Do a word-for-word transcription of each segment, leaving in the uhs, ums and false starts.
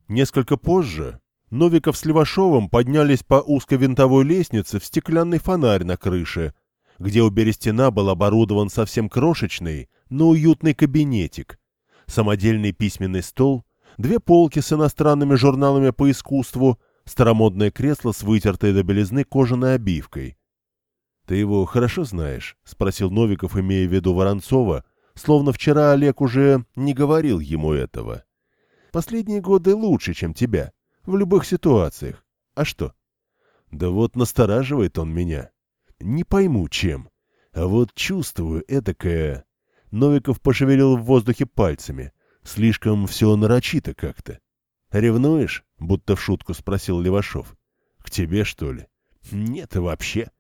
Несколько позже Новиков с Левашовым поднялись по узкой винтовой лестнице в стеклянный фонарь на крыше, где у берестяна был оборудован совсем крошечный, но уютный кабинетик, самодельный письменный стол, две полки с иностранными журналами по искусству, старомодное кресло с вытертой до белизны кожаной обивкой. «Ты его хорошо знаешь?» — спросил Новиков, имея в виду Воронцова, словно вчера Олег уже не говорил ему этого. «Последние годы лучше, чем тебя, в любых ситуациях. А что?» «Да вот настораживает он меня. Не пойму, чем. А вот чувствую эдакое...» Новиков пошевелил в воздухе пальцами. «Слишком все нарочито как-то». «Ревнуешь?» — будто в шутку спросил Левашов. «К тебе, что ли?» «Нет, вообще».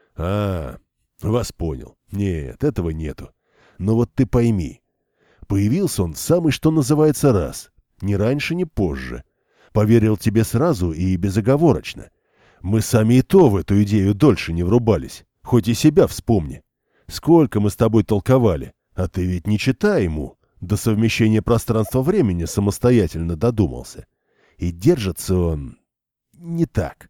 «А, вас понял. Нет, этого нету. Но вот ты пойми. Появился он самый, что называется, раз. Ни раньше, ни позже. Поверил тебе сразу и безоговорочно. Мы сами и то в эту идею дольше не врубались. Хоть и себя вспомни. Сколько мы с тобой толковали. А ты ведь не читай ему. До совмещения пространства-времени самостоятельно додумался. И держится он... не так.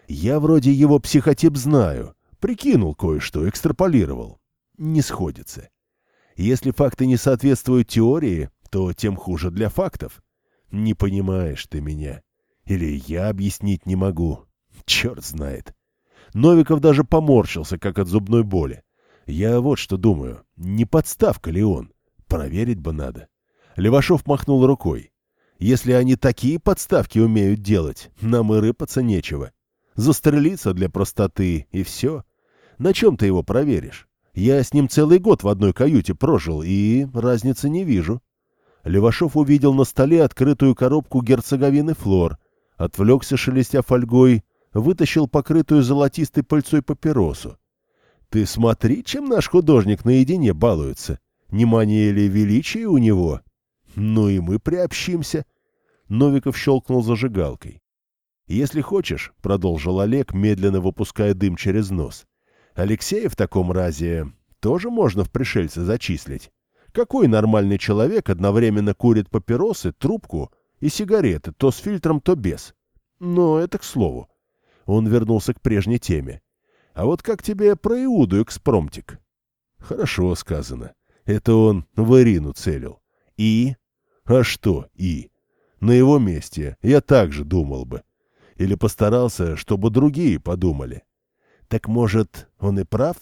Я вроде его психотип знаю. Прикинул кое-что, экстраполировал. Не сходится. Если факты не соответствуют теории, то тем хуже для фактов. Не понимаешь ты меня. Или я объяснить не могу. Черт знает. Новиков даже поморщился, как от зубной боли. Я вот что думаю. Не подставка ли он? Проверить бы надо. Левашов махнул рукой. Если они такие подставки умеют делать, нам и рыпаться нечего. Застрелиться для простоты, и все. На чем ты его проверишь? Я с ним целый год в одной каюте прожил, и разницы не вижу. Левашов увидел на столе открытую коробку герцоговины Флор, отвлекся, шелестя фольгой, вытащил покрытую золотистой пыльцой папиросу. Ты смотри, чем наш художник наедине балуется. Не мания или величие у него? Ну и мы приобщимся. Новиков щелкнул зажигалкой. Если хочешь, — продолжил Олег, медленно выпуская дым через нос, — Алексея в таком разе тоже можно в пришельцы зачислить. Какой нормальный человек одновременно курит папиросы, трубку и сигареты, то с фильтром, то без? Но это к слову. Он вернулся к прежней теме. А вот как тебе про Иуду экспромтик? Хорошо сказано. Это он в Ирину целил. И? А что «и»? На его месте я так же думал бы. Или постарался, чтобы другие подумали. Так, может, он и прав?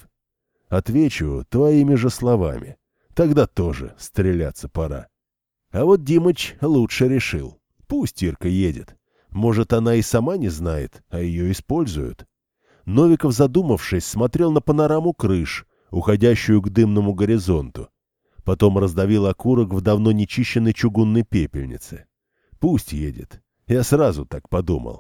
Отвечу твоими же словами. Тогда тоже стреляться пора. А вот Димыч лучше решил. Пусть Ирка едет. Может, она и сама не знает, а ее используют. Новиков, задумавшись, смотрел на панораму крыш, уходящую к дымному горизонту. Потом раздавил окурок в давно нечищенной чугунной пепельнице. Пусть едет. Я сразу так подумал.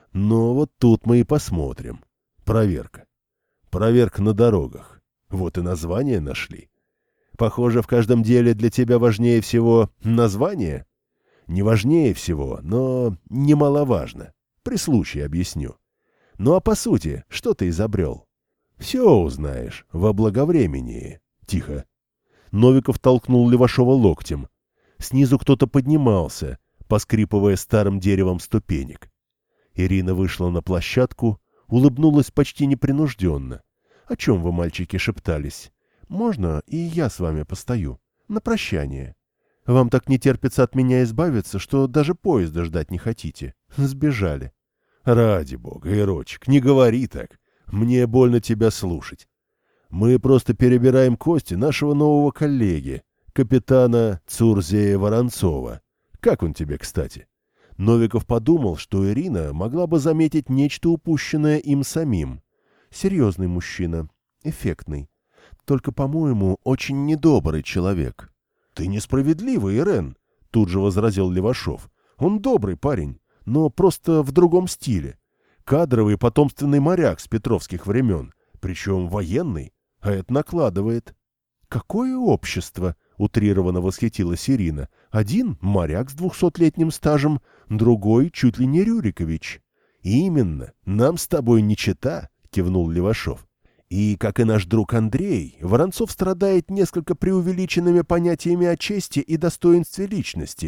Но вот тут мы и посмотрим. Проверка. Проверка на дорогах. Вот и название нашли. Похоже, в каждом деле для тебя важнее всего название? Не важнее всего, но немаловажно. При случае объясню. Ну а по сути, что ты изобрел? Все узнаешь во благовремении. Тихо. Новиков толкнул Левашова локтем. Снизу кто-то поднимался, поскрипывая старым деревом ступенек. Ирина вышла на площадку, улыбнулась почти непринужденно. «О чем вы, мальчики, шептались? Можно и я с вами постою? На прощание. Вам так не терпится от меня избавиться, что даже поезда ждать не хотите. Сбежали». «Ради бога, Ирочек, не говори так. Мне больно тебя слушать. Мы просто перебираем кости нашего нового коллеги, капитана Цурзея Воронцова. Как он тебе, кстати?» Новиков подумал, что Ирина могла бы заметить нечто упущенное им самим. Серьезный мужчина, эффектный. Только, по-моему, очень недобрый человек. — Ты несправедливый, Ирен, — тут же возразил Левашов. — Он добрый парень, но просто в другом стиле. Кадровый потомственный моряк с петровских времен, причем военный, а это накладывает. — Какое общество? — утрированно восхитилась Ирина. Один — моряк с двухсотлетним стажем, другой — чуть ли не Рюрикович. — Именно, нам с тобой не чета, — кивнул Левашов. И, как и наш друг Андрей, Воронцов страдает несколько преувеличенными понятиями о чести и достоинстве личности,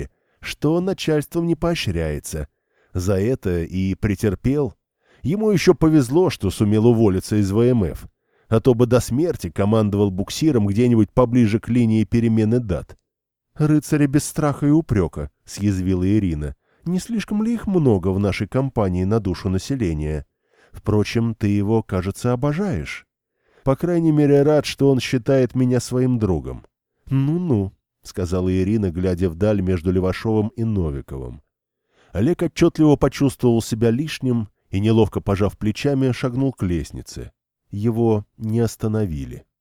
что начальством не поощряется. За это и претерпел. Ему еще повезло, что сумел уволиться из вэ эм эф, а то бы до смерти командовал буксиром где-нибудь поближе к линии перемены дат. «Рыцари без страха и упрека», — съязвила Ирина. «Не слишком ли их много в нашей компании на душу населения? Впрочем, ты его, кажется, обожаешь. По крайней мере, рад, что он считает меня своим другом». «Ну-ну», — сказала Ирина, глядя вдаль между Левашовым и Новиковым. Олег отчетливо почувствовал себя лишним и, неловко пожав плечами, шагнул к лестнице. Его не остановили.